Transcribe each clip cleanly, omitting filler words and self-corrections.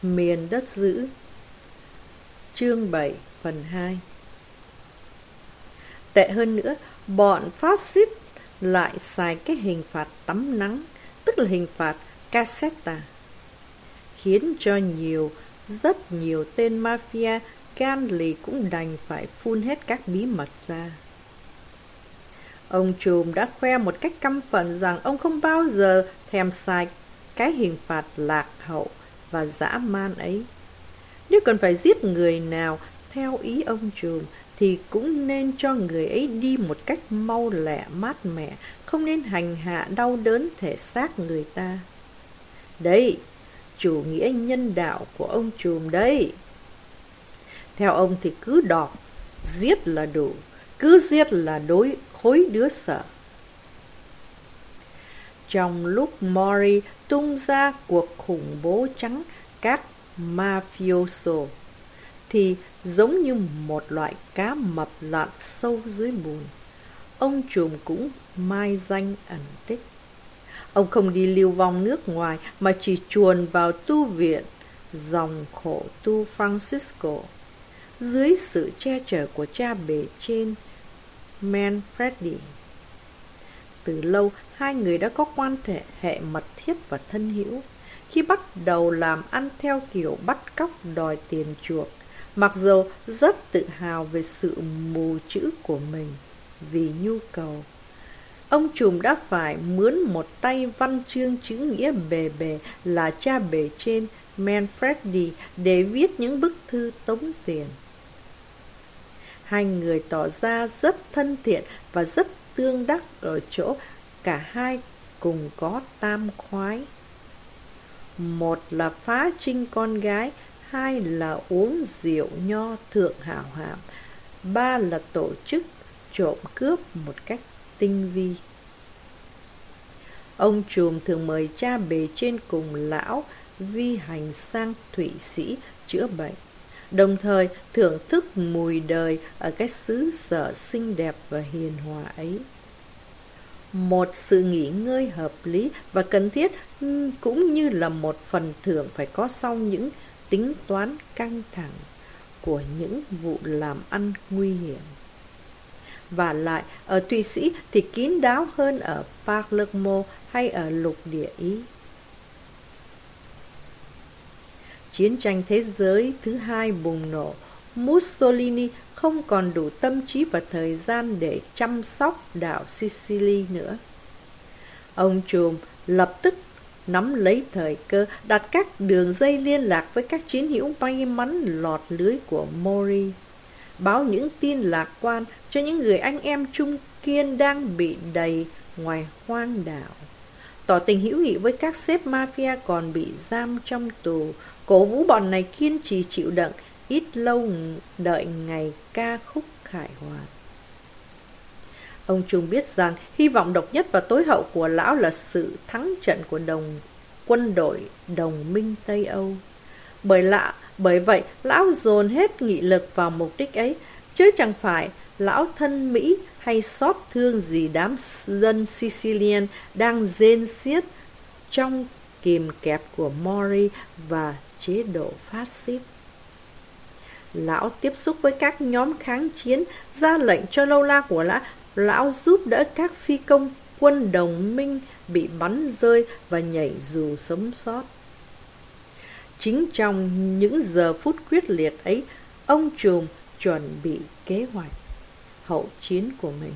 Miền đất dữ. Chương 7 phần 2. Tệ hơn nữa, bọn phát xít lại xài cái hình phạt tắm nắng, tức là hình phạt Caserta, khiến cho rất nhiều tên mafia gan lì cũng đành phải phun hết các bí mật ra. Ông trùm đã khoe một cách căm phẫn rằng ông không bao giờ thèm xài cái hình phạt lạc hậu và dã man ấy. Nếu cần phải giết người nào theo ý ông trùm thì cũng nên cho người ấy đi một cách mau lẹ mát mẻ, không nên hành hạ đau đớn thể xác người ta. Đấy, chủ nghĩa nhân đạo của ông trùm đấy. Theo ông thì cứ đọc, giết là đủ, cứ giết là khối đứa sợ. Trong lúc Mori tung ra cuộc khủng bố trắng các mafioso, thì giống như một loại cá mập lặn sâu dưới bùn, ông trùm cũng mai danh ẩn tích. Ông không đi lưu vong nước ngoài mà chỉ chuồn vào tu viện dòng khổ tu Francisco dưới sự che chở của cha bề trên Manfredi. Từ lâu, hai người đã có quan hệ mật thiết và thân hữu. Khi bắt đầu làm ăn theo kiểu bắt cóc đòi tiền chuộc, mặc dù rất tự hào về sự mù chữ của mình vì nhu cầu, ông trùm đã phải mướn một tay văn chương chữ nghĩa bề bề là cha bề trên Manfredi để viết những bức thư tống tiền. Hai người tỏ ra rất thân thiện và rất tương đắc ở chỗ cả hai cùng có tam khoái. Một là phá trinh con gái, hai là uống rượu nho thượng hảo hạng, ba là tổ chức trộm cướp một cách tinh vi. Ông trùm thường mời cha bề trên cùng lão vi hành sang Thụy Sĩ chữa bệnh, đồng thời thưởng thức mùi đời ở cái xứ sở xinh đẹp và hiền hòa ấy. Một sự nghỉ ngơi hợp lý và cần thiết, cũng như là một phần thưởng phải có sau những tính toán căng thẳng của những vụ làm ăn nguy hiểm. Và lại, ở Thụy Sĩ thì kín đáo hơn ở Palermo hay ở lục địa Ý. Chiến tranh thế giới thứ hai bùng nổ, Mussolini không còn đủ tâm trí và thời gian để chăm sóc đảo Sicily nữa. Ông trùm lập tức nắm lấy thời cơ, đặt các đường dây liên lạc với các chiến hữu may mắn lọt lưới của Mori, báo những tin lạc quan cho những người anh em trung kiên đang bị đầy ngoài hoang đảo, tỏ tình hữu nghị với các sếp mafia còn bị giam trong tù, cổ vũ bọn này kiên trì chịu đựng, ít lâu đợi ngày ca khúc khải hoàn. Ông trùm biết rằng hy vọng độc nhất và tối hậu của lão là sự thắng trận của quân đội đồng minh Tây Âu. Bởi vậy, lão dồn hết nghị lực vào mục đích ấy, chứ chẳng phải lão thân Mỹ hay xót thương gì đám dân Sicilian đang rên xiết trong kìm kẹp của Mori và chế độ phát xít. Lão tiếp xúc với các nhóm kháng chiến, ra lệnh cho lâu la của lão giúp đỡ các phi công quân đồng minh bị bắn rơi và nhảy dù sống sót. Chính trong những giờ phút quyết liệt ấy, ông trùm chuẩn bị kế hoạch hậu chiến của mình.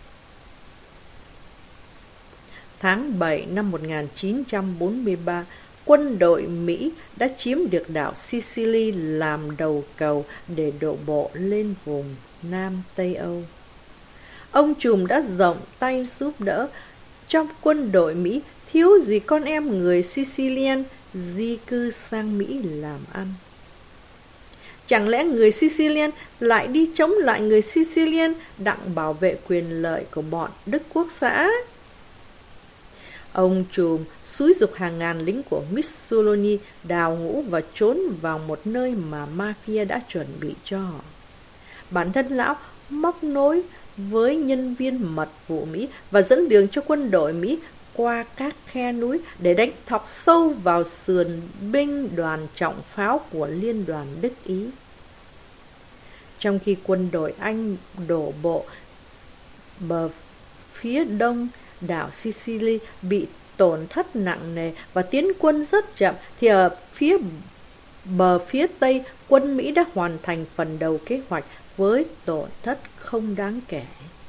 Tháng 7 năm 1943, quân đội Mỹ đã chiếm được đảo Sicily làm đầu cầu để đổ bộ lên vùng Nam Tây Âu. Ông trùm đã rộng tay giúp đỡ. Trong quân đội Mỹ thiếu gì con em người Sicilian di cư sang Mỹ làm ăn. Chẳng lẽ người Sicilian lại đi chống lại người Sicilian đặng bảo vệ quyền lợi của bọn Đức Quốc xã? Ông trùm xúi giục hàng ngàn lính của Mussolini đào ngũ và trốn vào một nơi mà mafia đã chuẩn bị cho họ. Bản thân lão móc nối với nhân viên mật vụ Mỹ và dẫn đường cho quân đội Mỹ qua các khe núi để đánh thọc sâu vào sườn binh đoàn trọng pháo của Liên đoàn Đức Ý. Trong khi quân đội Anh đổ bộ bờ phía đông đảo Sicily bị tổn thất nặng nề và tiến quân rất chậm, thì ở bờ phía tây, quân Mỹ đã hoàn thành phần đầu kế hoạch với tổn thất không đáng kể.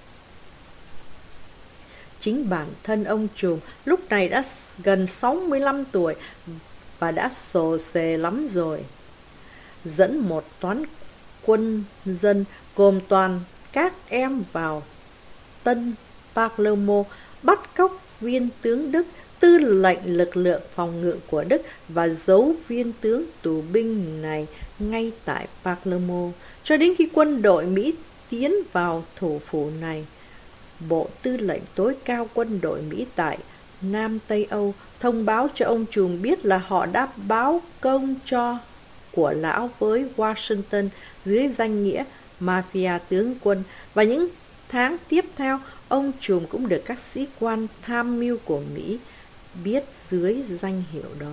Chính bản thân ông trùm lúc này đã gần 65 tuổi và đã xồ xề lắm rồi. Dẫn một toán quân dân gồm toàn các em vào Tân Palermo, bắt cóc viên tướng Đức, tư lệnh lực lượng phòng ngự của Đức, và giấu viên tướng tù binh này ngay tại Palermo, cho đến khi quân đội Mỹ tiến vào thủ phủ này. Bộ Tư lệnh tối cao quân đội Mỹ tại Nam Tây Âu thông báo cho ông trùm biết là họ đã báo công của lão với Washington dưới danh nghĩa mafia tướng quân, và những tháng tiếp theo, ông trùm cũng được các sĩ quan tham mưu của Mỹ biết dưới danh hiệu đó.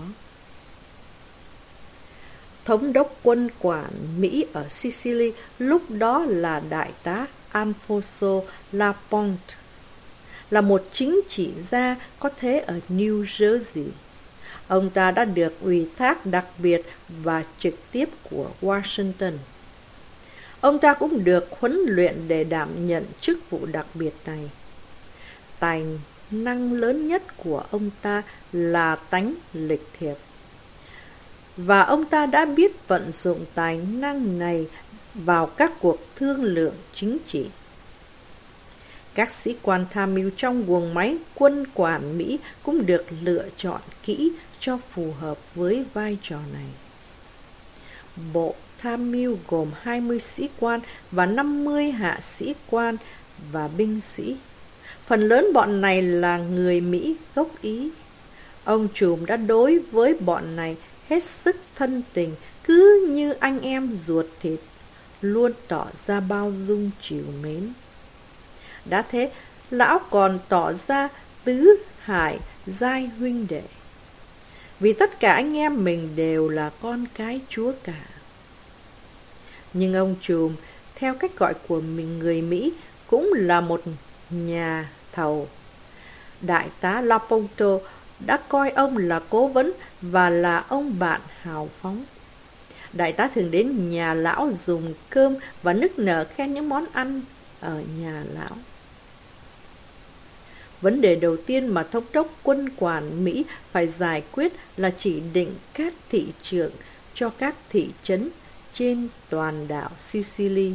Thống đốc quân quản Mỹ ở Sicily lúc đó là đại tá Alfonso Laponte, là một chính trị gia có thế ở New Jersey. Ông ta đã được ủy thác đặc biệt và trực tiếp của Washington. Ông ta cũng được huấn luyện để đảm nhận chức vụ đặc biệt này. Tài năng lớn nhất của ông ta là tánh lịch thiệp, và ông ta đã biết vận dụng tài năng này vào các cuộc thương lượng chính trị. Các sĩ quan tham mưu trong guồng máy quân quản Mỹ cũng được lựa chọn kỹ cho phù hợp với vai trò này. Bộ tham mưu gồm 20 sĩ quan và 50 hạ sĩ quan và binh sĩ. Phần lớn bọn này là người Mỹ gốc Ý. Ông trùm đã đối với bọn này hết sức thân tình, cứ như anh em ruột thịt, luôn tỏ ra bao dung trìu mến. Đã thế, lão còn tỏ ra tứ hải giai huynh đệ, vì tất cả anh em mình đều là con cái Chúa cả. Nhưng ông trùm, theo cách gọi của mình người Mỹ, cũng là một nhà thầu. Đại tá Laponte đã coi ông là cố vấn và là ông bạn hào phóng. Đại tá thường đến nhà lão dùng cơm và nức nở khen những món ăn ở nhà lão. Vấn đề đầu tiên mà thống đốc quân quản Mỹ phải giải quyết là chỉ định các thị trưởng cho các thị trấn trên toàn đảo Sicily.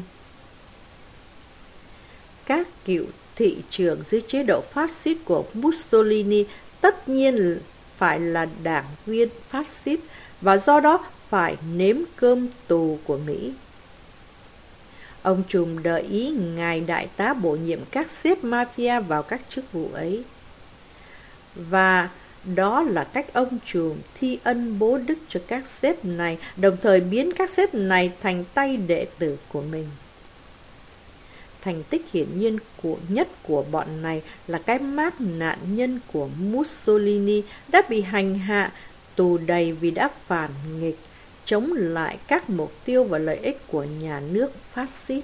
Các cựu thị trưởng dưới chế độ phát xít của Mussolini tất nhiên phải là đảng viên phát xít, và do đó phải nếm cơm tù của Mỹ. Ông trùm đợi ý ngài đại tá bổ nhiệm các sếp mafia vào các chức vụ ấy. Và đó là cách ông trùm thi ân bố đức cho các sếp này, đồng thời biến các sếp này thành tay đệ tử của mình. Thành tích hiển nhiên nhất của bọn này là cái mác nạn nhân của Mussolini đã bị hành hạ, tù đầy vì đã phản nghịch, chống lại các mục tiêu và lợi ích của nhà nước phát xít.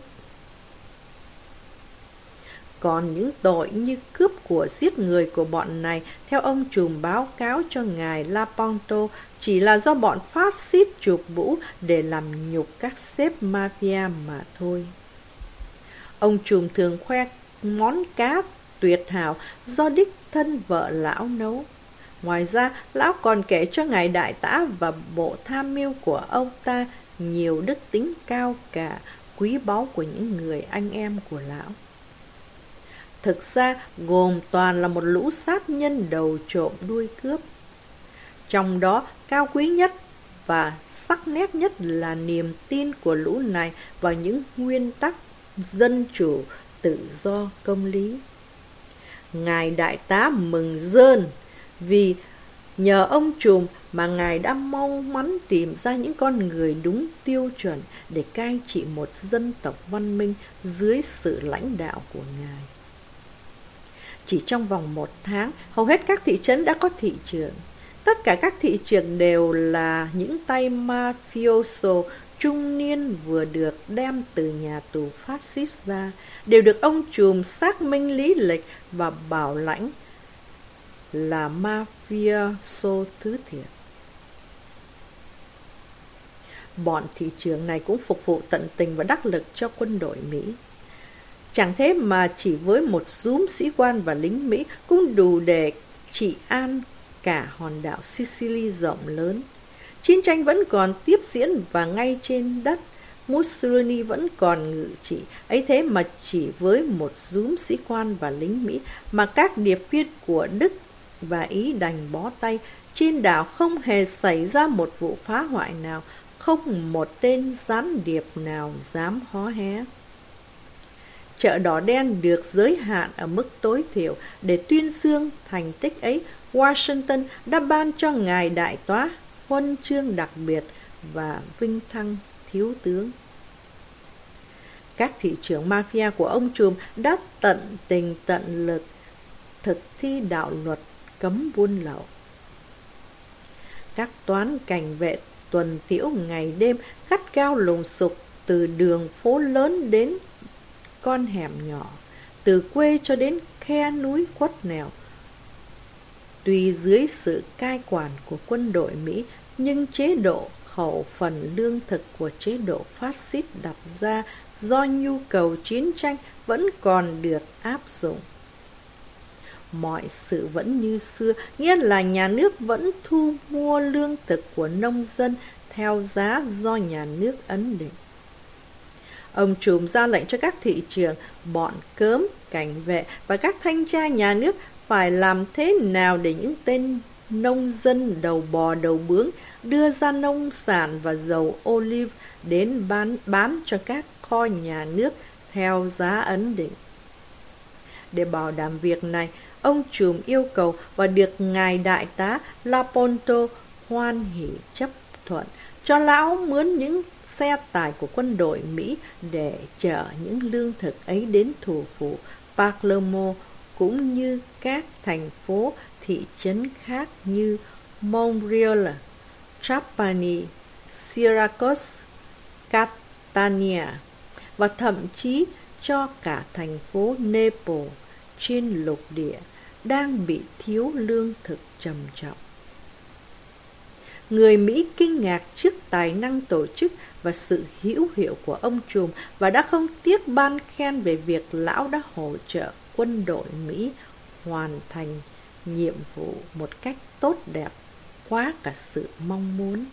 Còn những tội như cướp của, giết người của bọn này, theo ông trùm báo cáo cho ngài Laponte, chỉ là do bọn phát xít chụp mũ để làm nhục các sếp mafia mà thôi. Ông trùm thường khoe món cá tuyệt hảo do đích thân vợ lão nấu. Ngoài ra, lão còn kể cho ngài đại tá và bộ tham mưu của ông ta nhiều đức tính cao cả, quý báu của những người anh em của lão. Thực ra, gồm toàn là một lũ sát nhân đầu trộm đuôi cướp. Trong đó, cao quý nhất và sắc nét nhất là niềm tin của lũ này vào những nguyên tắc dân chủ, tự do, công lý. Ngài đại tá mừng rơn vì nhờ ông trùm mà ngài đã mau mắn tìm ra những con người đúng tiêu chuẩn để cai trị một dân tộc văn minh dưới sự lãnh đạo của ngài. Chỉ trong vòng 1 tháng, hầu hết các thị trấn đã có thị trưởng. Tất cả các thị trưởng đều là những tay mafioso trung niên vừa được đem từ nhà tù phát xít ra, đều được ông trùm xác minh lý lịch và bảo lãnh là mafioso thứ thiệt. Bọn thị trưởng này cũng phục vụ tận tình và đắc lực cho quân đội Mỹ. Chẳng thế mà chỉ với một dúm sĩ quan và lính Mỹ cũng đủ để trị an cả hòn đảo Sicily rộng lớn. Chiến tranh vẫn còn tiếp diễn và ngay trên đất Mussolini vẫn còn ngự trị. Ấy thế mà chỉ với một dúm sĩ quan và lính Mỹ mà các điệp viên của Đức và Ý đành bó tay. Trên đảo không hề xảy ra một vụ phá hoại nào, không một tên gián điệp nào dám hó hé. Chợ đỏ đen được giới hạn ở mức tối thiểu. Để tuyên dương thành tích ấy, Washington đã ban cho ngài đại tá huân chương đặc biệt và vinh thăng thiếu tướng. Các thị trưởng mafia của ông trùm đã tận tình tận lực thực thi đạo luật cấm buôn lậu. Các toán cảnh vệ tuần tiễu ngày đêm, gắt gao lùng sục từ đường phố lớn đến con hẻm nhỏ, từ quê cho đến khe núi quất nẻo. Tuy dưới sự cai quản của quân đội Mỹ, nhưng chế độ khẩu phần lương thực của chế độ phát xít đặt ra do nhu cầu chiến tranh vẫn còn được áp dụng. Mọi sự vẫn như xưa, nghĩa là nhà nước vẫn thu mua lương thực của nông dân theo giá do nhà nước ấn định. Ông trùm ra lệnh cho các thị trưởng, bọn cớm, cảnh vệ và các thanh tra nhà nước phải làm thế nào để những tên nông dân đầu bò đầu bướm đưa ra nông sản và dầu olive đến bán cho các kho nhà nước theo giá ấn định. Để bảo đảm việc này, ông trùm yêu cầu và được ngài đại tá Laponto hoan hỉ chấp thuận cho lão mướn những xe tải của quân đội Mỹ để chở những lương thực ấy đến thủ phủ Palermo cũng như các thành phố thị trấn khác như Montreal, Trapani, Syracuse, Catania và thậm chí cho cả thành phố Naples trên lục địa đang bị thiếu lương thực trầm trọng. Người Mỹ kinh ngạc trước tài năng tổ chức và sự hữu hiệu của ông trùm và đã không tiếc ban khen về việc lão đã hỗ trợ quân đội Mỹ hoàn thành nhiệm vụ một cách tốt đẹp quá cả sự mong muốn.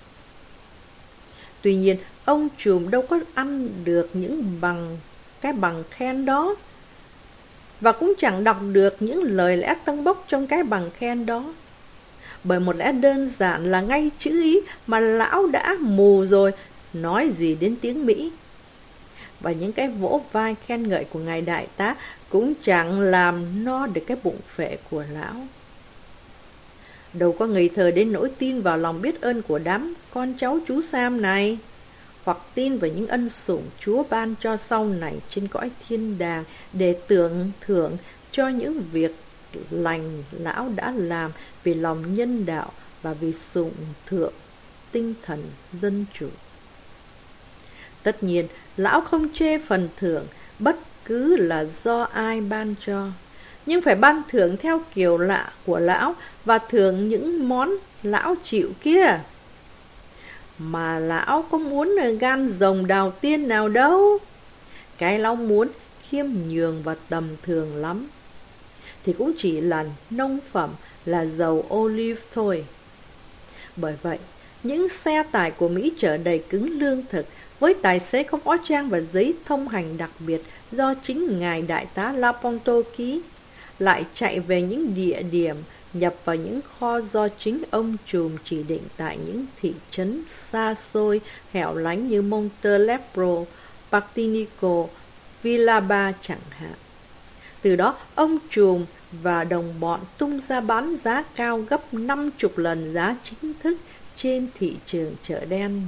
Tuy nhiên, ông trùm đâu có ăn được những bằng khen đó, và cũng chẳng đọc được những lời lẽ tâng bốc trong cái bằng khen đó. Bởi một lẽ đơn giản là ngay chữ Ý mà lão đã mù rồi, nói gì đến tiếng Mỹ. Và những cái vỗ vai khen ngợi của ngài đại tá cũng chẳng làm no được cái bụng phệ của lão. Đâu có ngây thơ đến nỗi tin vào lòng biết ơn của đám con cháu chú Sam này, hoặc tin vào những ân sủng Chúa ban cho sau này trên cõi thiên đàng để tưởng thưởng cho những việc lành lão đã làm vì lòng nhân đạo và vì sủng thượng tinh thần dân chủ. Tất nhiên, lão không chê phần thưởng bất cứ là do ai ban cho, nhưng phải ban thưởng theo kiểu lạ của lão và thưởng những món lão chịu kia. Mà lão có muốn gan rồng đào tiên nào đâu. Cái lão muốn khiêm nhường và tầm thường lắm thì cũng chỉ là nông phẩm, là dầu olive thôi. Bởi vậy, những xe tải của Mỹ chở đầy cứng lương thực với tài xế không có trang và giấy thông hành đặc biệt do chính ngài đại tá Laponto ký, lại chạy về những địa điểm nhập vào những kho do chính ông trùm chỉ định tại những thị trấn xa xôi, hẻo lánh như Montelepro, Partinico, Villaba chẳng hạn. Từ đó, ông trùm và đồng bọn tung ra bán giá cao gấp 50 lần giá chính thức trên thị trường chợ đen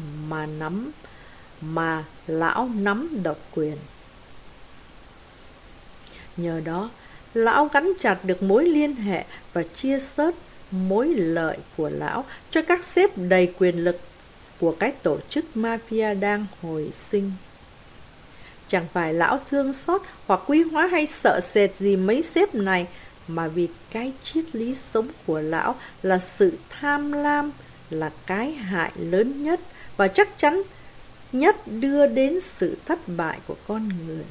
mà lão nắm độc quyền. Nhờ đó, Lão gắn chặt được mối liên hệ và chia sớt mối lợi của lão cho các sếp đầy quyền lực của cái tổ chức mafia đang hồi sinh. Chẳng phải lão thương xót hoặc quý hóa hay sợ sệt gì mấy sếp này, mà vì cái triết lý sống của lão là sự tham lam là cái hại lớn nhất và chắc chắn nhất đưa đến sự thất bại của con người.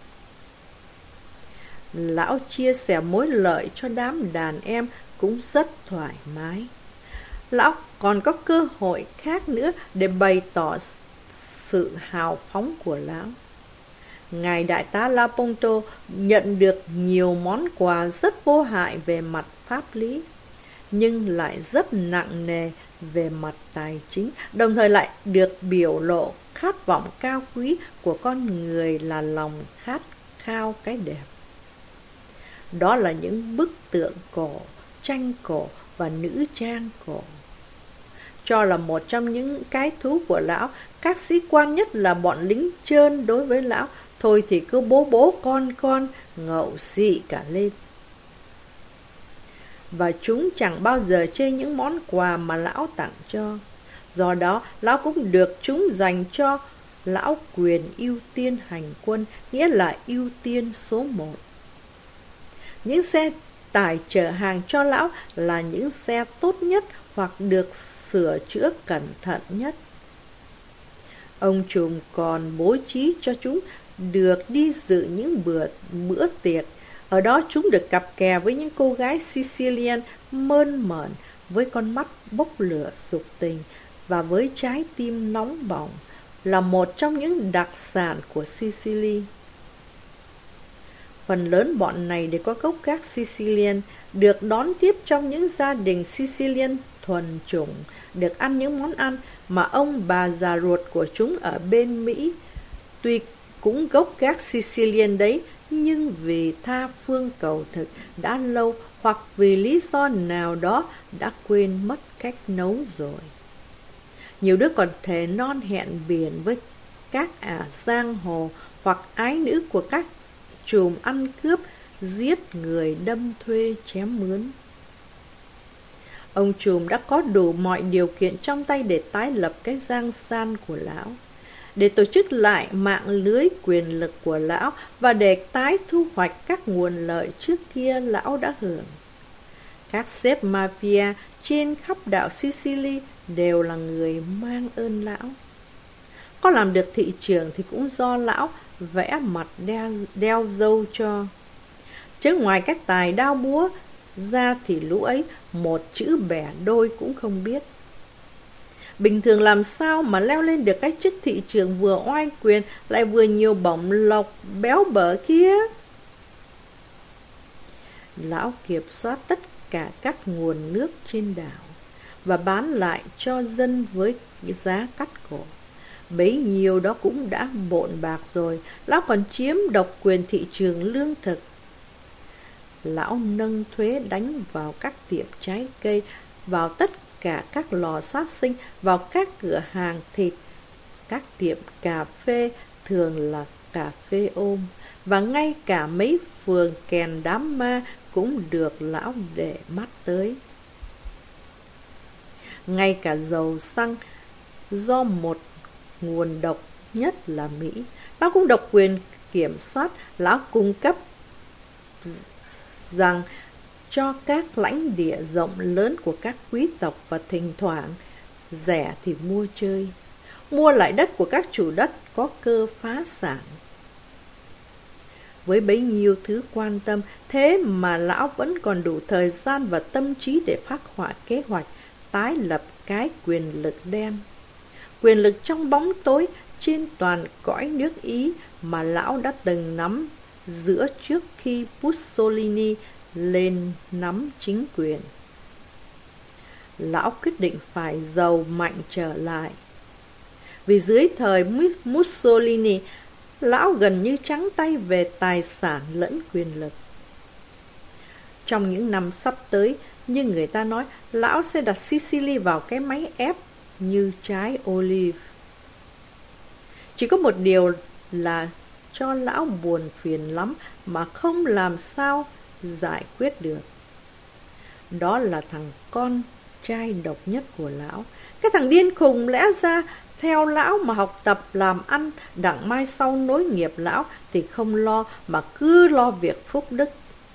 Lão chia sẻ mối lợi cho đám đàn em cũng rất thoải mái. Lão còn có cơ hội khác nữa để bày tỏ sự hào phóng của lão. Ngài đại tá Laponto nhận được nhiều món quà rất vô hại về mặt pháp lý, nhưng lại rất nặng nề về mặt tài chính, đồng thời lại được biểu lộ khát vọng cao quý của con người là lòng khát khao cái đẹp. Đó là những bức tượng cổ, tranh cổ và nữ trang cổ. Cho là một trong những cái thú của lão, các sĩ quan nhất là bọn lính trơn đối với lão, thôi thì cứ bố bố con, ngậu xị cả lên. Và chúng chẳng bao giờ chê những món quà mà lão tặng cho. Do đó, lão cũng được chúng dành cho lão quyền ưu tiên hành quân, nghĩa là ưu tiên số 1. Những xe tải chở hàng cho lão là những xe tốt nhất hoặc được sửa chữa cẩn thận nhất. Ông trùm còn bố trí cho chúng được đi dự những bữa tiệc. Ở đó chúng được cặp kè với những cô gái Sicilian mơn mởn, với con mắt bốc lửa dục tình và với trái tim nóng bỏng, là một trong những đặc sản của Sicily. Phần lớn bọn này đều có gốc gác Sicilian, được đón tiếp trong những gia đình Sicilian thuần chủng, được ăn những món ăn mà ông bà già ruột của chúng ở bên Mỹ tuy cũng gốc gác Sicilian đấy, nhưng vì tha phương cầu thực đã lâu hoặc vì lý do nào đó đã quên mất cách nấu rồi. Nhiều đứa còn thề non hẹn biển với các ả giang hồ hoặc ái nữ của các trùm ăn cướp, giết người, đâm thuê, chém mướn. Ông trùm đã có đủ mọi điều kiện trong tay để tái lập cái giang san của lão, để tổ chức lại mạng lưới quyền lực của lão và để tái thu hoạch các nguồn lợi trước kia lão đã hưởng. Các sếp mafia trên khắp đảo Sicily đều là người mang ơn lão. Có làm được thị trưởng thì cũng do lão vẽ mặt đeo dâu cho. Chứ ngoài các tài đao búa ra thì lũ ấy một chữ bẻ đôi cũng không biết. Bình thường làm sao mà leo lên được cái chức thị trưởng vừa oai quyền lại vừa nhiều bổng lộc béo bở kia? Lão kiểm soát tất cả các nguồn nước trên đảo và bán lại cho dân với giá cắt cổ. Bấy nhiêu đó cũng đã bộn bạc rồi, lão còn chiếm độc quyền thị trường lương thực. Lão nâng thuế đánh vào các tiệm trái cây, vào tất cả các lò sát sinh, vào các cửa hàng thịt, các tiệm cà phê, thường là cà phê ôm, và ngay cả mấy phường kèn đám ma cũng được lão để mắt tới. Ngay cả dầu xăng, do một nguồn độc nhất là Mỹ, lão cũng độc quyền kiểm soát. Lão cung cấp rằng cho các lãnh địa rộng lớn của các quý tộc, và thỉnh thoảng rẻ thì mua chơi, mua lại đất của các chủ đất có cơ phá sản. Với bấy nhiêu thứ quan tâm, thế mà lão vẫn còn đủ thời gian và tâm trí để phác họa kế hoạch tái lập cái quyền lực đen, quyền lực trong bóng tối trên toàn cõi nước Ý mà lão đã từng nắm giữa trước khi Mussolini lên nắm chính quyền. Lão quyết định phải giàu mạnh trở lại. Vì dưới thời Mussolini, lão gần như trắng tay về tài sản lẫn quyền lực. Trong những năm sắp tới, như người ta nói, lão sẽ đặt Sicily vào cái máy ép như trái olive. Chỉ có một điều là cho lão buồn phiền lắm mà không làm sao giải quyết được. Đó là thằng con trai độc nhất của lão. Cái thằng điên khùng lẽ ra theo lão mà học tập làm ăn, đặng mai sau nối nghiệp lão thì không lo mà cứ lo việc phúc đức.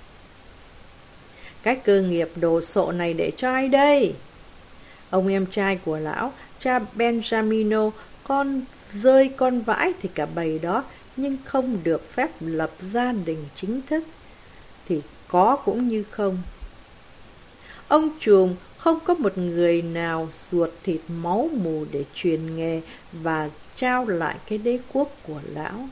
Cái cơ nghiệp đồ sộ này để cho ai đây? Ông em trai của lão, cha Benjamino, con vãi thì cả bầy đó, nhưng không được phép lập gia đình chính thức. Thì có cũng như không. Ông trùm không có một người nào ruột thịt máu mù để truyền nghề và trao lại cái đế quốc của lão.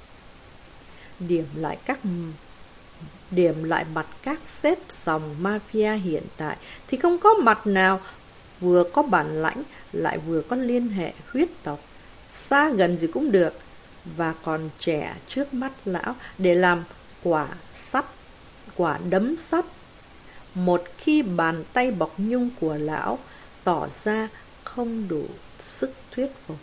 Điểm lại mặt các xếp sòng mafia hiện tại thì không có mặt nào vừa có bản lãnh lại vừa có liên hệ huyết tộc, xa gần gì cũng được, và còn trẻ trước mắt lão để làm quả đấm sắt. Một khi bàn tay bọc nhung của lão tỏ ra không đủ sức thuyết phục.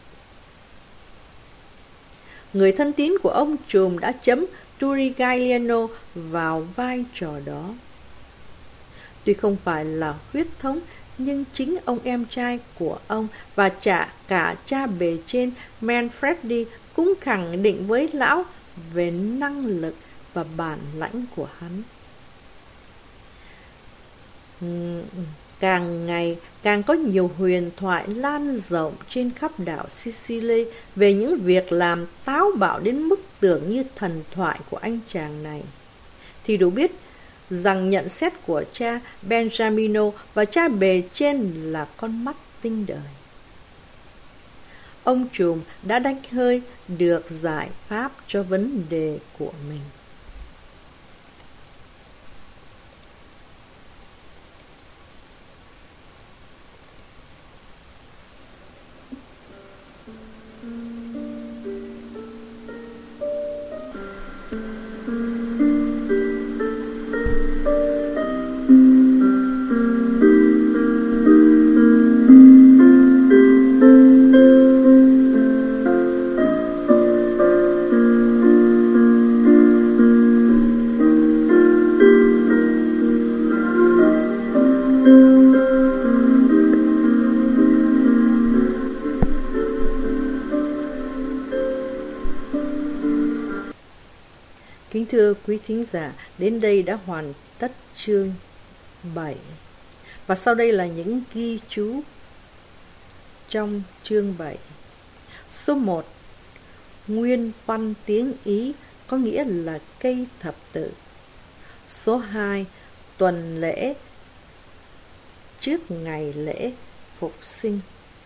Người thân tín của ông trùm đã chấm Turigagliano vào vai trò đó. Tuy không phải là huyết thống, nhưng chính ông em trai của ông và cả cha bề trên Manfredi cũng khẳng định với lão về năng lực và bản lãnh của hắn. Càng ngày càng có nhiều huyền thoại lan rộng trên khắp đảo Sicily về những việc làm táo bạo đến mức tưởng như thần thoại của anh chàng này. Thì đủ biết rằng nhận xét của cha Benjamino và cha bề trên là con mắt tinh đời. Ông trùm đã đánh hơi được giải pháp cho vấn đề của mình. Kính thưa quý thính giả, đến đây đã hoàn tất chương 7. Và sau đây là những ghi chú trong chương 7. Số 1. Nguyên văn tiếng Ý có nghĩa là cây thập tự. Số 2. Tuần lễ trước ngày lễ phục sinh.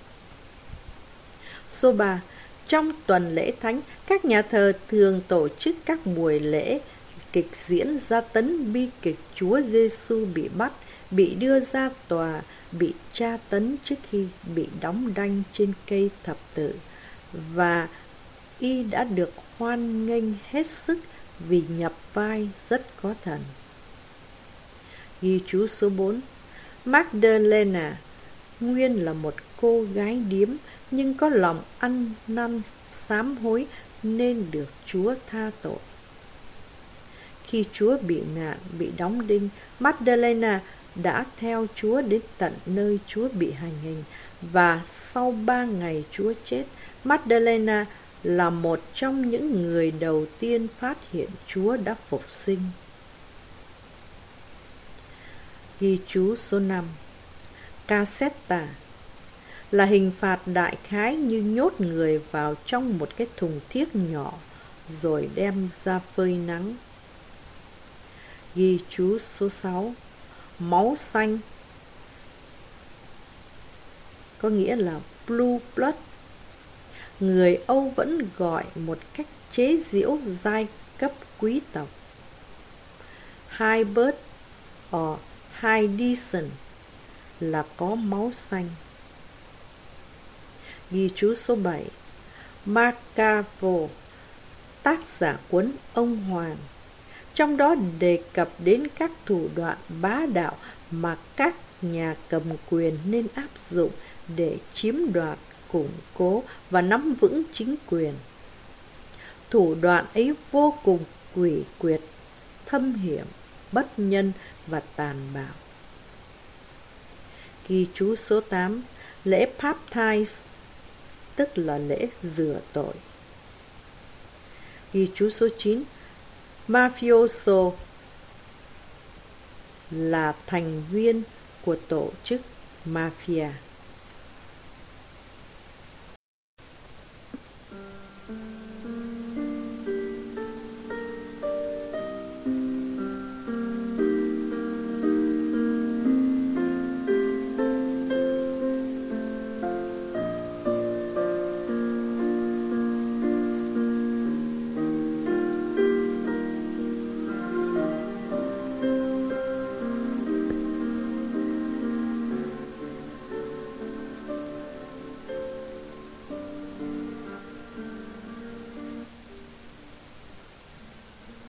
Số 3. Trong tuần lễ thánh, các nhà thờ thường tổ chức các buổi lễ kịch diễn gia tấn bi kịch Chúa Giêsu bị bắt, bị đưa ra tòa, bị tra tấn trước khi bị đóng đanh trên cây thập tự, và y đã được hoan nghênh hết sức vì nhập vai rất có thần. Ghi chú số 4. Magdalena nguyên là một cô gái điếm, nhưng có lòng ăn năn sám hối nên được Chúa tha tội. Khi Chúa bị nạn, bị đóng đinh, Magdalena đã theo Chúa đến tận nơi Chúa bị hành hình, và sau 3 ngày Chúa chết, Magdalena là một trong những người đầu tiên phát hiện Chúa đã phục sinh. Ghi chú số 5. Cassetta là hình phạt đại khái như nhốt người vào trong một cái thùng thiếc nhỏ rồi đem ra phơi nắng. Ghi chú số 6. Máu xanh có nghĩa là blue blood. Người Âu vẫn gọi một cách chế giễu giai cấp quý tộc high birth or high descent là có máu xanh. Ghi chú số 7. Macavo, tác giả cuốn Ông Hoàng, trong đó đề cập đến các thủ đoạn bá đạo mà các nhà cầm quyền nên áp dụng để chiếm đoạt, củng cố và nắm vững chính quyền. Thủ đoạn ấy vô cùng quỷ quyệt, thâm hiểm, bất nhân và tàn bạo. Ghi chú số 8, lễ baptize, tức là lễ rửa tội. Ghi chú số 9, mafioso là thành viên của tổ chức mafia.